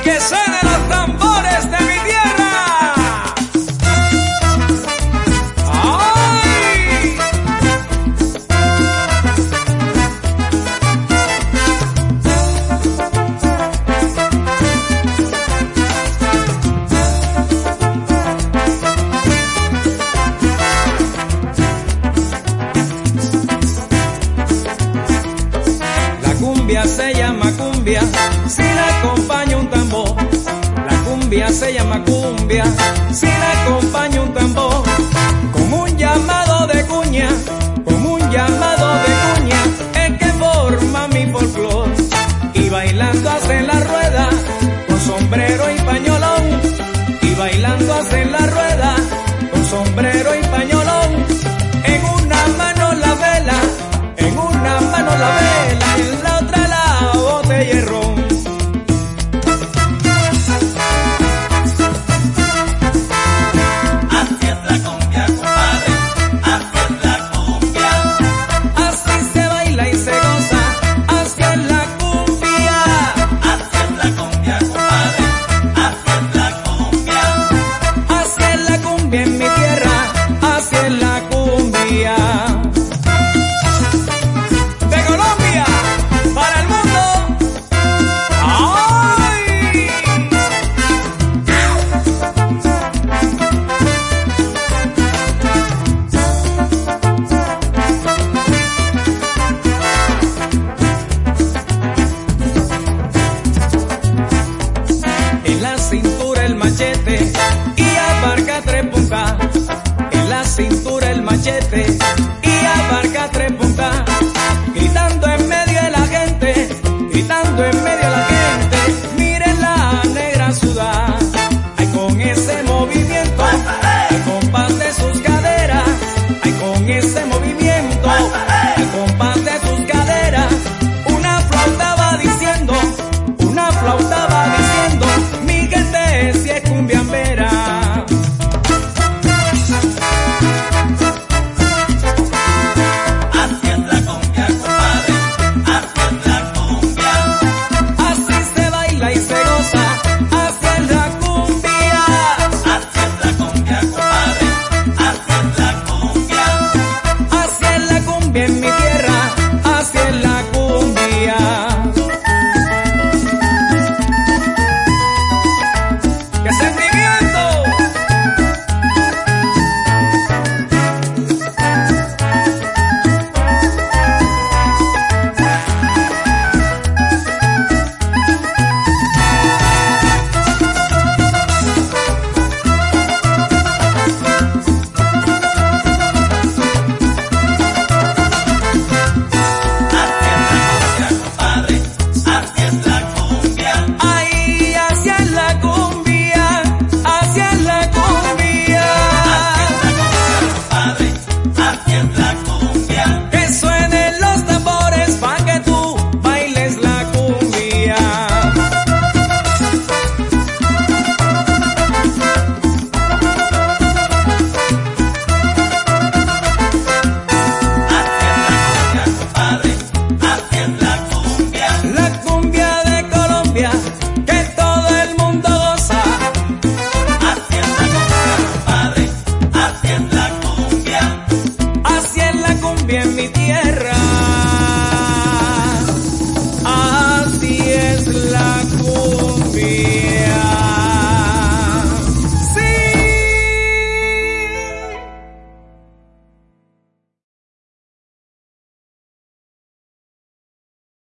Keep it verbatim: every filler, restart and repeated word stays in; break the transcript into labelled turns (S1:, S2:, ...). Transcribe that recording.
S1: que suenen los tambores de mi tierra. ¡Ay! La cumbia se llama cumbia si la acompaña un tambor. La cumbia se llama cumbia si la acompaña un tambor. Como un llamado de cuña, como un llamado de cuña, es que forma mi folclor. Y bailando hacen la rueda con sombrero y pañolón. Y bailando hacen la rueda con sombrero y pañolón. En una mano la vela, en una mano la vela, en la otra la botella de ron.
S2: Así es la cumbia, compadre, así es la cumbia.
S1: Así se baila y se goza, así es la cumbia.
S2: Así es la cumbia, compadre, así es la cumbia.
S1: Así es la cumbia en mi tierra, así es la cumbia. De Colombia para el mundo. ¡Ay! En la cintura el machete y abarca tres puntas. En la cintura el machete